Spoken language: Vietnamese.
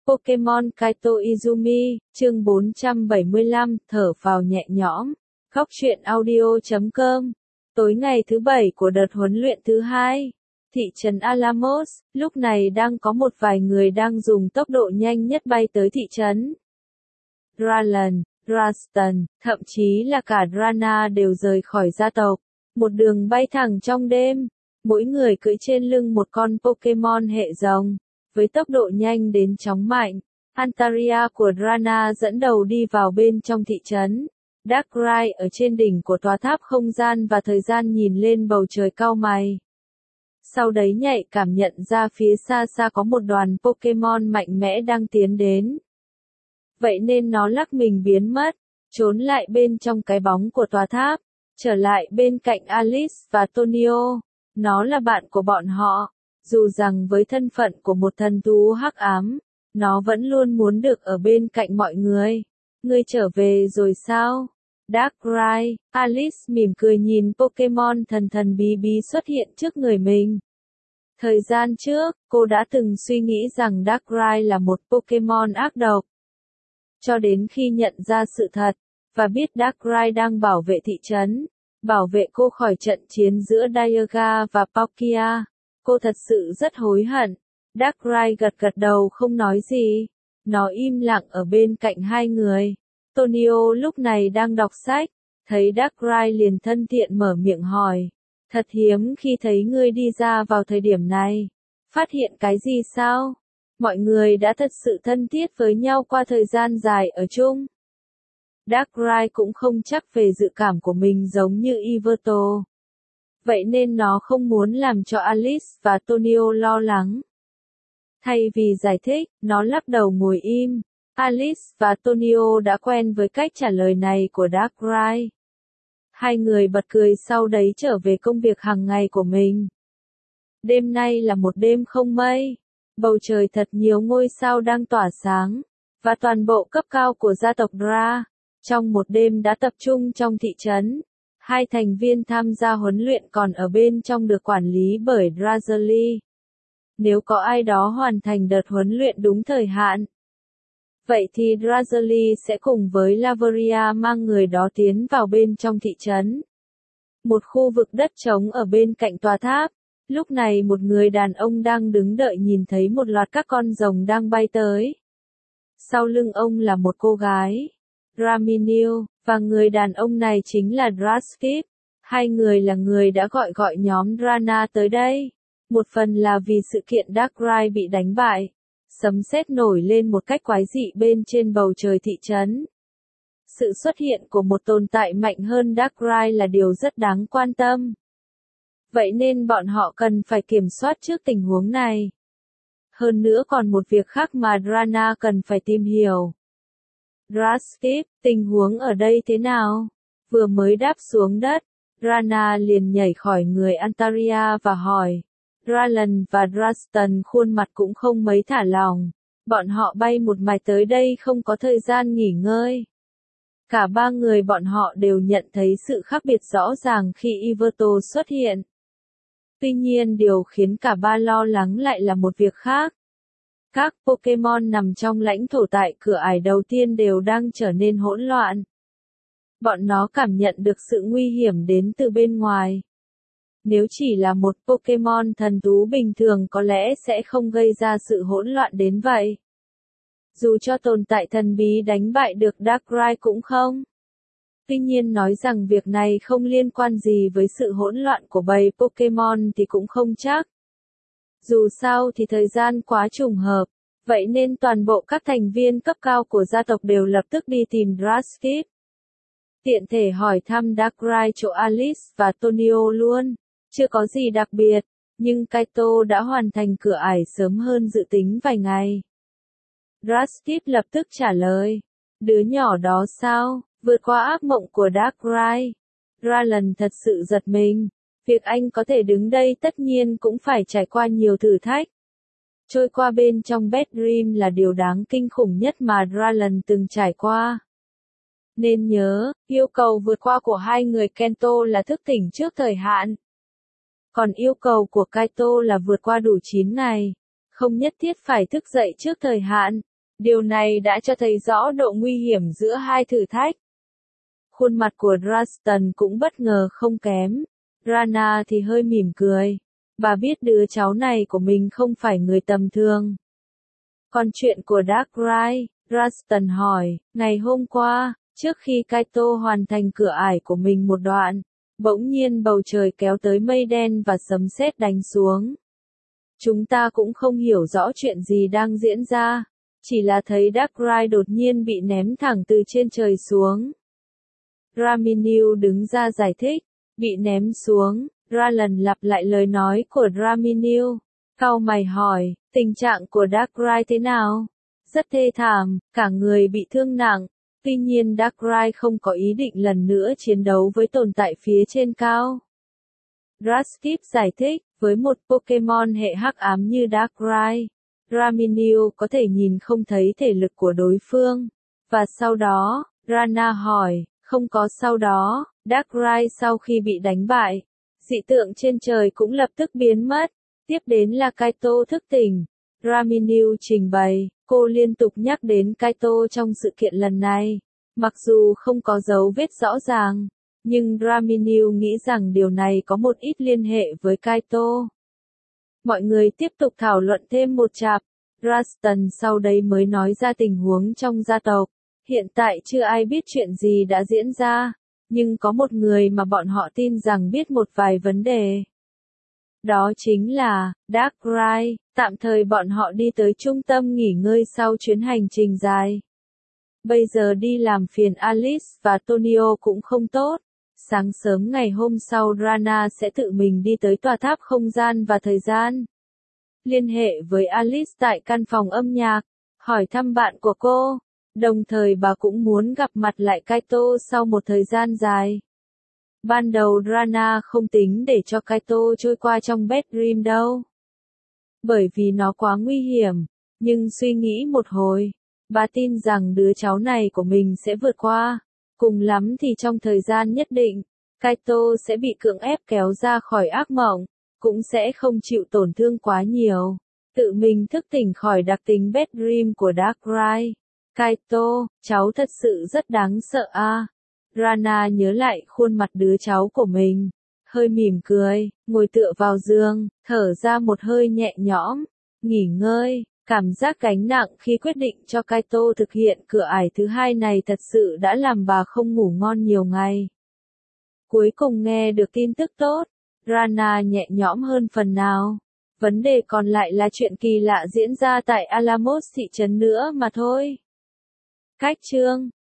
Pokemon Kaito Izumi, chương 475, thở phào nhẹ nhõm. Góc truyện audio.com. Tối ngày thứ 7 của đợt huấn luyện thứ 2, thị trấn Alamos, lúc này đang có một vài người đang dùng tốc độ nhanh nhất bay tới thị trấn. Dralan, Draston, thậm chí là cả Drana đều rời khỏi gia tộc. Một đường bay thẳng trong đêm, mỗi người cưỡi trên lưng một con Pokemon hệ rồng. Với tốc độ nhanh đến chóng mạnh, Antaria của Drana dẫn đầu đi vào bên trong thị trấn. Darkrai ở trên đỉnh của tòa tháp không gian và thời gian nhìn lên bầu trời cau mày. Sau đấy nhạy cảm nhận ra phía xa xa có một đoàn Pokemon mạnh mẽ đang tiến đến. Vậy nên nó lắc mình biến mất, trốn lại bên trong cái bóng của tòa tháp, trở lại bên cạnh Alice và Tonio. Nó là bạn của bọn họ. Dù rằng với thân phận của một thần thú hắc ám, nó vẫn luôn muốn được ở bên cạnh mọi người. Ngươi trở về rồi sao? Darkrai, Alice mỉm cười nhìn Pokemon thần thần bí bí xuất hiện trước người mình. Thời gian trước, cô đã từng suy nghĩ rằng Darkrai là một Pokemon ác độc. Cho đến khi nhận ra sự thật, và biết Darkrai đang bảo vệ thị trấn, bảo vệ cô khỏi trận chiến giữa Dialga và Palkia. Cô thật sự rất hối hận. Darkrai gật gật đầu không nói gì. Nó im lặng ở bên cạnh hai người. Tonio lúc này đang đọc sách. Thấy Darkrai liền thân thiện mở miệng hỏi. Thật hiếm khi thấy ngươi đi ra vào thời điểm này. Phát hiện cái gì sao? Mọi người đã thật sự thân thiết với nhau qua thời gian dài ở chung. Darkrai cũng không chắc về dự cảm của mình giống như Iverto. Vậy nên nó không muốn làm cho Alice và Tonio lo lắng. Thay vì giải thích, nó lắc đầu ngồi im. Alice và Tonio đã quen với cách trả lời này của Darkrai. Hai người bật cười sau đấy trở về công việc hàng ngày của mình. Đêm nay là một đêm không mây. Bầu trời thật nhiều ngôi sao đang tỏa sáng. Và toàn bộ cấp cao của gia tộc Dra, trong một đêm đã tập trung trong thị trấn. Hai thành viên tham gia huấn luyện còn ở bên trong được quản lý bởi Drazuli. Nếu có ai đó hoàn thành đợt huấn luyện đúng thời hạn, vậy thì Drazuli sẽ cùng với Laveria mang người đó tiến vào bên trong thị trấn. Một khu vực đất trống ở bên cạnh tòa tháp. Lúc này một người đàn ông đang đứng đợi nhìn thấy một loạt các con rồng đang bay tới. Sau lưng ông là một cô gái, Raminil, và người đàn ông này chính là Draskip. Hai người là người đã gọi nhóm Drana tới đây. Một phần là vì sự kiện Darkrai bị đánh bại. Sấm sét nổi lên một cách quái dị bên trên bầu trời thị trấn. Sự xuất hiện của một tồn tại mạnh hơn Darkrai là điều rất đáng quan tâm. Vậy nên bọn họ cần phải kiểm soát trước tình huống này. Hơn nữa còn một việc khác mà Drana cần phải tìm hiểu. Draskip, tình huống ở đây thế nào? Vừa mới đáp xuống đất, Drana liền nhảy khỏi người Antaria và hỏi. Dralan và Draston khuôn mặt cũng không mấy thả lòng. Bọn họ bay một mạch tới đây không có thời gian nghỉ ngơi. Cả ba người bọn họ đều nhận thấy sự khác biệt rõ ràng khi Iverto xuất hiện. Tuy nhiên điều khiến cả ba lo lắng lại là một việc khác. Các Pokemon nằm trong lãnh thổ tại cửa ải đầu tiên đều đang trở nên hỗn loạn. Bọn nó cảm nhận được sự nguy hiểm đến từ bên ngoài. Nếu chỉ là một Pokemon thần thú bình thường có lẽ sẽ không gây ra sự hỗn loạn đến vậy. Dù cho tồn tại thần bí đánh bại được Darkrai cũng không. Tuy nhiên nói rằng việc này không liên quan gì với sự hỗn loạn của bầy Pokemon thì cũng không chắc. Dù sao thì thời gian quá trùng hợp, vậy nên toàn bộ các thành viên cấp cao của gia tộc đều lập tức đi tìm Draskip. Tiện thể hỏi thăm Darkrai chỗ Alice và Tonio luôn. Chưa có gì đặc biệt, nhưng Kaito đã hoàn thành cửa ải sớm hơn dự tính vài ngày. Draskip lập tức trả lời. Đứa nhỏ đó sao, vượt qua ác mộng của Darkrai. Dralan thật sự giật mình. Việc anh có thể đứng đây tất nhiên cũng phải trải qua nhiều thử thách. Trôi qua bên trong Bad Dream là điều đáng kinh khủng nhất mà Dralan từng trải qua. Nên nhớ, yêu cầu vượt qua của hai người Kento là thức tỉnh trước thời hạn. Còn yêu cầu của Kaito là vượt qua đủ 9 ngày. Không nhất thiết phải thức dậy trước thời hạn. Điều này đã cho thấy rõ độ nguy hiểm giữa hai thử thách. Khuôn mặt của Ralston cũng bất ngờ không kém. Rana thì hơi mỉm cười. Bà biết đứa cháu này của mình không phải người tầm thường. Còn chuyện của Darkrai, Ralston hỏi, ngày hôm qua, trước khi Kaito hoàn thành cửa ải của mình một đoạn, bỗng nhiên bầu trời kéo tới mây đen và sấm sét đánh xuống. Chúng ta cũng không hiểu rõ chuyện gì đang diễn ra, chỉ là thấy Darkrai đột nhiên bị ném thẳng từ trên trời xuống. Raminyu đứng ra giải thích, bị ném xuống, Ra lần lặp lại lời nói của Raminyu. Cau mày hỏi, tình trạng của Darkrai thế nào? Rất thê thảm, cả người bị thương nặng. Tuy nhiên Darkrai không có ý định lần nữa chiến đấu với tồn tại phía trên cao. Raskip giải thích, với một Pokemon hệ hắc ám như Darkrai, Raminyu có thể nhìn không thấy thể lực của đối phương. Và sau đó, Rana hỏi, không có sau đó, Darkrai sau khi bị đánh bại, dị tượng trên trời cũng lập tức biến mất. Tiếp đến là Kaito thức tỉnh. Raminyu trình bày, cô liên tục nhắc đến Kaito trong sự kiện lần này. Mặc dù không có dấu vết rõ ràng, nhưng Raminyu nghĩ rằng điều này có một ít liên hệ với Kaito. Mọi người tiếp tục thảo luận thêm một chặp. Ralston sau đây mới nói ra tình huống trong gia tộc. Hiện tại chưa ai biết chuyện gì đã diễn ra, nhưng có một người mà bọn họ tin rằng biết một vài vấn đề. Đó chính là, Darkrai. Tạm thời bọn họ đi tới trung tâm nghỉ ngơi sau chuyến hành trình dài. Bây giờ đi làm phiền Alice và Tonio cũng không tốt. Sáng sớm ngày hôm sau Rana sẽ tự mình đi tới tòa tháp không gian và thời gian. Liên hệ với Alice tại căn phòng âm nhạc, hỏi thăm bạn của cô. Đồng thời bà cũng muốn gặp mặt lại Kaito sau một thời gian dài. Ban đầu Rana không tính để cho Kaito trôi qua trong bedroom đâu. Bởi vì nó quá nguy hiểm. Nhưng suy nghĩ một hồi, bà tin rằng đứa cháu này của mình sẽ vượt qua. Cùng lắm thì trong thời gian nhất định, Kaito sẽ bị cưỡng ép kéo ra khỏi ác mộng, cũng sẽ không chịu tổn thương quá nhiều. Tự mình thức tỉnh khỏi đặc tính bedroom của Darkrai. Kaito, cháu thật sự rất đáng sợ a. Rana nhớ lại khuôn mặt đứa cháu của mình, hơi mỉm cười, ngồi tựa vào giường, thở ra một hơi nhẹ nhõm, nghỉ ngơi. Cảm giác gánh nặng khi quyết định cho Kaito thực hiện cửa ải thứ hai này thật sự đã làm bà không ngủ ngon nhiều ngày. Cuối cùng nghe được tin tức tốt, Rana nhẹ nhõm hơn phần nào. Vấn đề còn lại là chuyện kỳ lạ diễn ra tại Alamos thị trấn nữa mà thôi. Cách chương